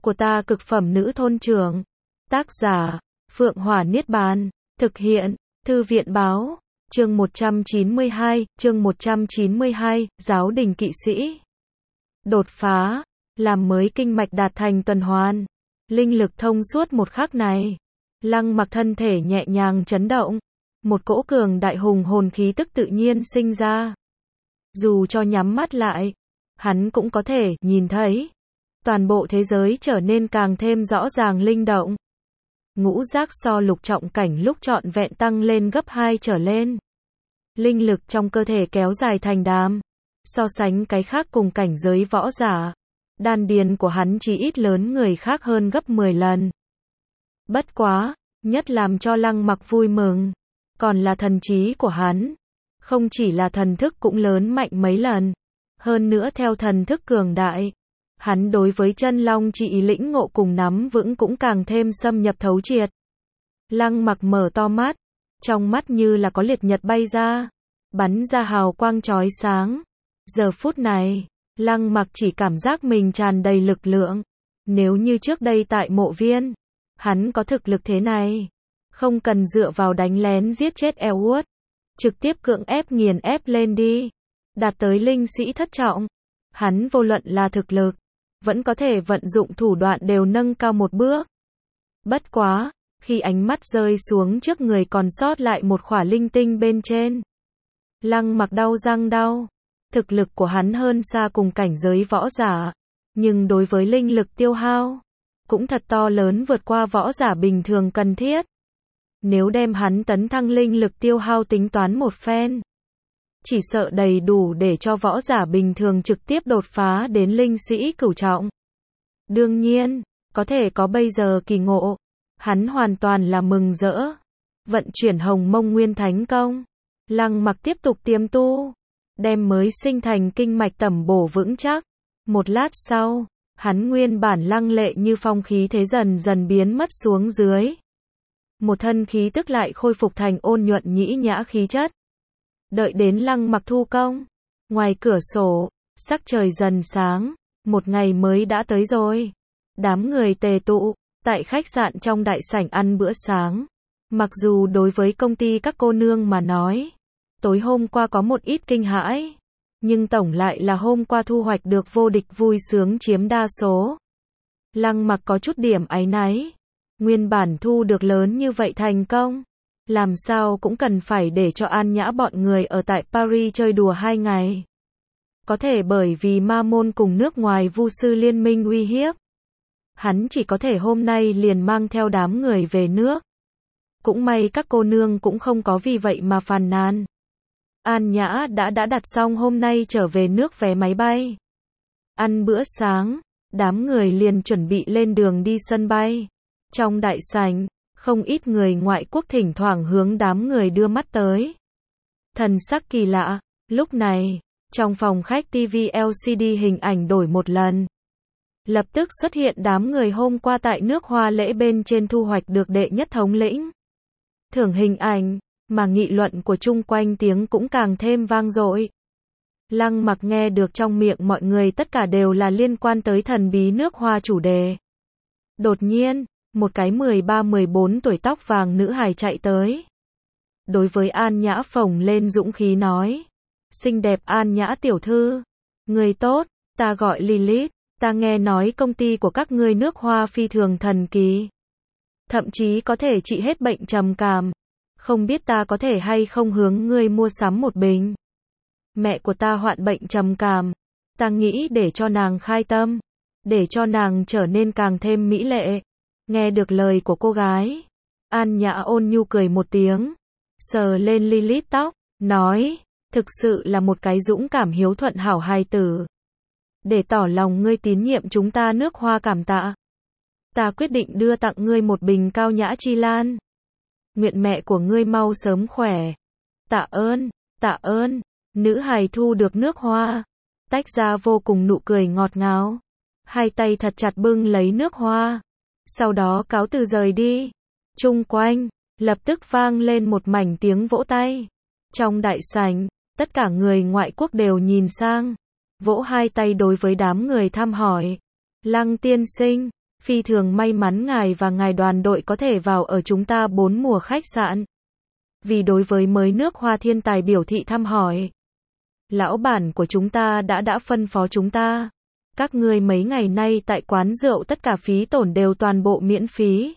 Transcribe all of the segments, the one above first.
của ta cực phẩm nữ thôn trưởng. Tác giả, Phượng Hỏa Niết Bàn. Thực hiện, Thư viện Báo. Chương 192, Giáo đình kỵ sĩ. Đột phá, làm mới kinh mạch đạt thành tuần hoàn. Linh lực thông suốt một khắc này. Lăng Mặc thân thể nhẹ nhàng chấn động. Một cỗ cường đại hùng hồn khí tức tự nhiên sinh ra. Dù cho nhắm mắt lại, hắn cũng có thể nhìn thấy. Toàn bộ thế giới trở nên càng thêm rõ ràng linh động. Ngũ giác so lục trọng cảnh lúc trọn vẹn tăng lên gấp 2 trở lên. Linh lực trong cơ thể kéo dài thành đám. So sánh cái khác cùng cảnh giới võ giả, đan điền của hắn chỉ ít lớn người khác hơn gấp 10 lần. Bất quá, nhất làm cho Lăng Mặc vui mừng, còn là thần trí của hắn. Không chỉ là thần thức cũng lớn mạnh mấy lần. Hơn nữa theo thần thức cường đại, hắn đối với chân long chi ý lĩnh ngộ cùng nắm vững cũng càng thêm xâm nhập thấu triệt. Lăng Mặc mở to mắt, trong mắt như là có liệt nhật bay ra, bắn ra hào quang chói sáng. Giờ phút này, Lăng Mặc chỉ cảm giác mình tràn đầy lực lượng. Nếu như trước đây tại mộ viên, hắn có thực lực thế này, không cần dựa vào đánh lén giết chết Elwood, trực tiếp cưỡng ép nghiền ép lên đi, đạt tới linh sĩ thất trọng. Hắn vô luận là thực lực, vẫn có thể vận dụng thủ đoạn đều nâng cao một bước. Bất quá, khi ánh mắt rơi xuống trước người còn sót lại một khỏa linh tinh bên trên, Lăng Mặc đau răng đau. Thực lực của hắn hơn xa cùng cảnh giới võ giả, nhưng đối với linh lực tiêu hao, cũng thật to lớn vượt qua võ giả bình thường cần thiết. Nếu đem hắn tấn thăng linh lực tiêu hao tính toán một phen, chỉ sợ đầy đủ để cho võ giả bình thường trực tiếp đột phá đến linh sĩ cửu trọng. Đương nhiên, có thể có bây giờ kỳ ngộ, hắn hoàn toàn là mừng rỡ. Vận chuyển Hồng Mông Nguyên Thánh Công, Lăng Mặc tiếp tục tiềm tu, đem mới sinh thành kinh mạch tẩm bổ vững chắc. Một lát sau, hắn nguyên bản lăng lệ như phong khí thế dần dần biến mất xuống dưới. Một thân khí tức lại khôi phục thành ôn nhuận nhĩ nhã khí chất. Đợi đến Lăng Mặc thu công, ngoài cửa sổ, sắc trời dần sáng, một ngày mới đã tới rồi. Đám người tề tụ tại khách sạn trong đại sảnh ăn bữa sáng. Mặc dù đối với công ty các cô nương mà nói, tối hôm qua có một ít kinh hãi, nhưng tổng lại là hôm qua thu hoạch được vô địch vui sướng chiếm đa số. Lăng Mặc có chút điểm áy náy. Nguyên bản thu được lớn như vậy thành công, làm sao cũng cần phải để cho An Nhã bọn người ở tại Paris chơi đùa 2 ngày. Có thể bởi vì ma môn cùng nước ngoài vu sư liên minh uy hiếp, hắn chỉ có thể hôm nay liền mang theo đám người về nước. Cũng may các cô nương cũng không có vì vậy mà phàn nàn. An Nhã đã đặt xong hôm nay trở về nước vé máy bay. Ăn bữa sáng, đám người liền chuẩn bị lên đường đi sân bay. Trong đại sảnh, không ít người ngoại quốc thỉnh thoảng hướng đám người đưa mắt tới. Thần sắc kỳ lạ, lúc này, trong phòng khách TV LCD hình ảnh đổi một lần. Lập tức xuất hiện đám người hôm qua tại nước Hoa lễ bên trên thu hoạch được đệ nhất thống lĩnh. Thưởng hình ảnh, mà nghị luận của chung quanh tiếng cũng càng thêm vang dội. Lăng Mặc nghe được trong miệng mọi người tất cả đều là liên quan tới thần bí nước Hoa chủ đề. Đột nhiên, một cái 13-14 tuổi tóc vàng nữ hài chạy tới. Đối với An Nhã phồng lên dũng khí nói. Xinh đẹp An Nhã tiểu thư. Người tốt, ta gọi Lilith, ta nghe nói công ty của các ngươi nước Hoa phi thường thần kỳ. Thậm chí có thể trị hết bệnh trầm cảm. Không biết ta có thể hay không hướng ngươi mua sắm một bình. Mẹ của ta hoạn bệnh trầm cảm. Ta nghĩ để cho nàng khai tâm. Để cho nàng trở nên càng thêm mỹ lệ. Nghe được lời của cô gái, An Nhã ôn nhu cười một tiếng, sờ lên Lilith tóc, nói, thực sự là một cái dũng cảm hiếu thuận hảo hài tử. Để tỏ lòng ngươi tín nhiệm chúng ta nước Hoa cảm tạ, ta quyết định đưa tặng ngươi một bình cao nhã chi lan. Nguyện mẹ của ngươi mau sớm khỏe. Tạ ơn, nữ hài thu được nước Hoa, tách ra vô cùng nụ cười ngọt ngào, hai tay thật chặt bưng lấy nước Hoa. Sau đó cáo từ rời đi. Chung quanh, lập tức vang lên một mảnh tiếng vỗ tay. Trong đại sảnh, tất cả người ngoại quốc đều nhìn sang, vỗ hai tay đối với đám người thăm hỏi. Lăng tiên sinh, Phi thường may mắn ngài và ngài đoàn đội có thể vào ở chúng ta 4 mùa khách sạn. Vì đối với mới nước Hoa Thiên Tài biểu thị thăm hỏi. Lão bản của chúng ta đã phân phó chúng ta. Các ngươi mấy ngày nay tại quán rượu tất cả phí tổn đều toàn bộ miễn phí.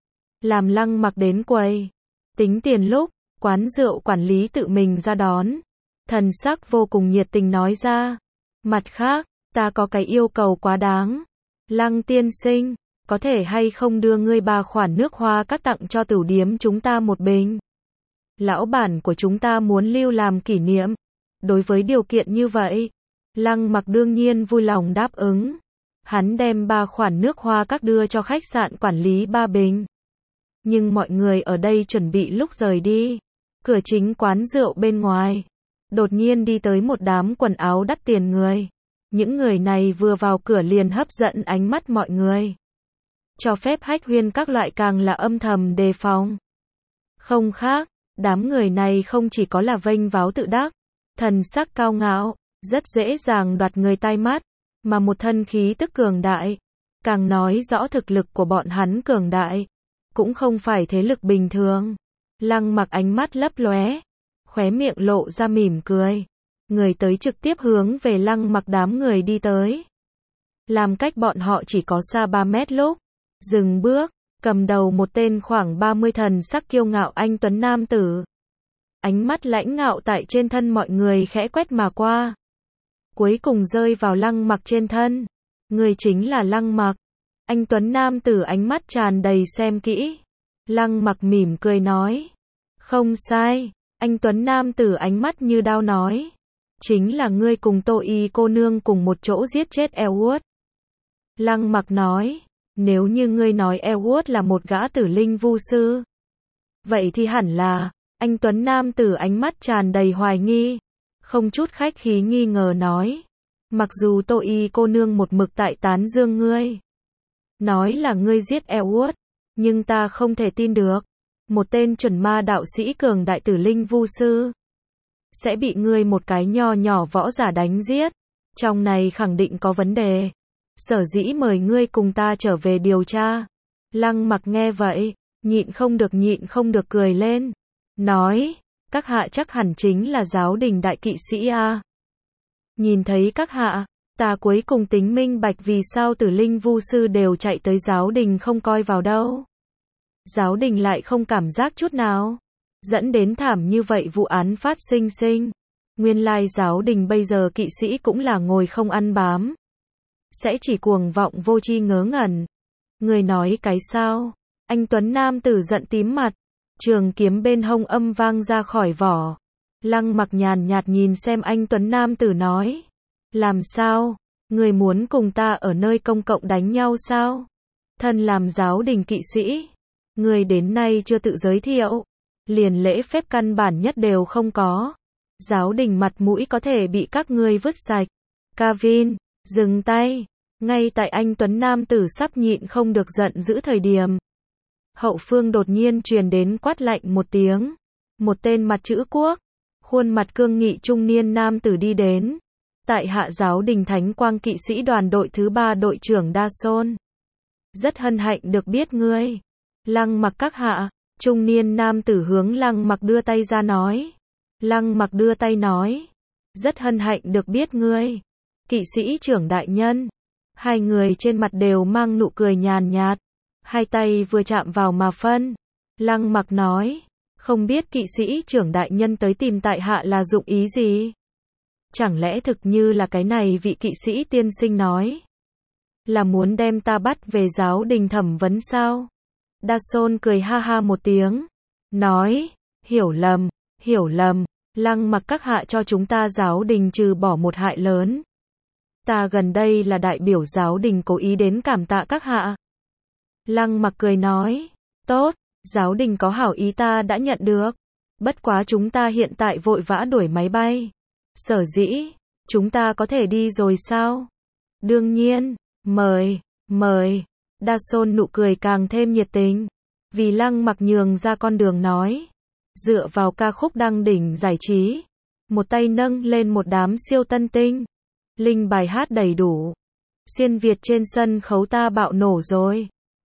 Làm Lăng Mặc đến quầy. Tính tiền lúc, quán rượu quản lý tự mình ra đón. Thần sắc vô cùng nhiệt tình nói ra. Mặt khác, ta có cái yêu cầu quá đáng. Lăng tiên sinh, có thể hay không đưa ngươi 3 khoản nước hoa các tặng cho tửu điếm chúng ta một bình. Lão bản của chúng ta muốn lưu làm kỷ niệm. Đối với điều kiện như vậy, Lăng Mặc đương nhiên vui lòng đáp ứng. Hắn đem 3 khoản nước hoa các đưa cho khách sạn quản lý 3 bình. Nhưng mọi người ở đây chuẩn bị lúc rời đi. Cửa chính quán rượu bên ngoài. Đột nhiên đi tới một đám quần áo đắt tiền người. Những người này vừa vào cửa liền hấp dẫn ánh mắt mọi người. Cho phép hách huyên các loại càng là âm thầm đề phòng. Không khác, đám người này không chỉ có là vênh váo tự đắc, thần sắc cao ngạo, rất dễ dàng đoạt người tai mắt, mà một thân khí tức cường đại. Càng nói rõ thực lực của bọn hắn cường đại. Cũng không phải thế lực bình thường. Lăng Mặc ánh mắt lấp lóe, khóe miệng lộ ra mỉm cười. Người tới trực tiếp hướng về Lăng Mặc đám người đi tới. Làm cách bọn họ chỉ có xa 3 mét lúc. Dừng bước, cầm đầu một tên khoảng 30 thần sắc kiêu ngạo anh tuấn nam tử. Ánh mắt lãnh ngạo tại trên thân mọi người khẽ quét mà qua. Cuối cùng rơi vào Lăng Mặc trên thân. Người chính là Lăng Mặc. Anh tuấn nam tử ánh mắt tràn đầy xem kỹ. Lăng Mặc mỉm cười nói. Không sai, anh tuấn nam tử ánh mắt như đao nói. Chính là ngươi cùng Tô Y cô nương cùng một chỗ giết chết Elwood. Lăng Mặc nói. Nếu như ngươi nói Elwood là một gã tử linh vu sư. Vậy thì hẳn là. Anh tuấn nam tử ánh mắt tràn đầy hoài nghi. Không chút khách khí nghi ngờ nói. Mặc dù Tô Y cô nương một mực tại tán dương ngươi. Nói là ngươi giết Elwood. Nhưng ta không thể tin được. Một tên chuẩn ma đạo sĩ cường đại tử linh vu sư. Sẽ bị ngươi một cái nho nhỏ võ giả đánh giết. Trong này khẳng định có vấn đề. Sở dĩ mời ngươi cùng ta trở về điều tra. Lăng Mặc nghe vậy, nhịn không được cười lên. Nói, các hạ chắc hẳn chính là giáo đình đại kỵ sĩ a. Nhìn thấy các hạ, ta cuối cùng tính minh bạch vì sao tử linh vu sư đều chạy tới giáo đình không coi vào đâu. Giáo đình lại không cảm giác chút nào. Dẫn đến thảm như vậy vụ án phát sinh. Nguyên lai giáo đình bây giờ kỵ sĩ cũng là ngồi không ăn bám. Sẽ chỉ cuồng vọng vô tri ngớ ngẩn. Người nói cái sao? Anh tuấn nam tử giận tím mặt. Trường kiếm bên hông âm vang ra khỏi vỏ. Lăng Mặc nhàn nhạt nhìn xem anh tuấn nam tử nói. Làm sao? Người muốn cùng ta ở nơi công cộng đánh nhau sao? Thân làm giáo đình kỵ sĩ. Người đến nay chưa tự giới thiệu. Liền lễ phép căn bản nhất đều không có. Giáo đình mặt mũi có thể bị các ngươi vứt sạch. Kevin, dừng tay. Ngay tại anh tuấn nam tử sắp nhịn không được giận dữ thời điểm. Hậu phương đột nhiên truyền đến quát lạnh một tiếng. Một tên mặt chữ quốc. Khuôn mặt cương nghị trung niên nam tử đi đến. Tại hạ giáo đình Thánh Quang kỵ sĩ đoàn đội thứ 3 đội trưởng Đa Sôn. Rất hân hạnh được biết ngươi. Lăng Mặc các hạ. Trung niên nam tử hướng Lăng Mặc đưa tay ra nói. Lăng Mặc đưa tay nói. Rất hân hạnh được biết ngươi. Kỵ sĩ trưởng đại nhân. Hai người trên mặt đều mang nụ cười nhàn nhạt. Hai tay vừa chạm vào mà phân. Lăng Mặc nói. Không biết kỵ sĩ trưởng đại nhân tới tìm tại hạ là dụng ý gì? Chẳng lẽ thực như là cái này vị kỵ sĩ tiên sinh nói. Là muốn đem ta bắt về giáo đình thẩm vấn sao? Đa Sôn cười ha ha một tiếng. Nói. Hiểu lầm. Lăng Mặc các hạ cho chúng ta giáo đình trừ bỏ một hại lớn. Ta gần đây là đại biểu giáo đình cố ý đến cảm tạ các hạ. Lăng Mặc cười nói. Tốt, giáo đình có hảo ý ta đã nhận được. Bất quá chúng ta hiện tại vội vã đuổi máy bay. Sở dĩ, chúng ta có thể đi rồi sao? Đương nhiên, mời. Đa Sôn nụ cười càng thêm nhiệt tình. Vì Lăng Mặc nhường ra con đường nói. Dựa vào ca khúc đăng đỉnh giải trí. Một tay nâng lên một đám siêu tân tinh. Linh bài hát đầy đủ. Xuyên Việt trên sân khấu ta bạo nổ rồi.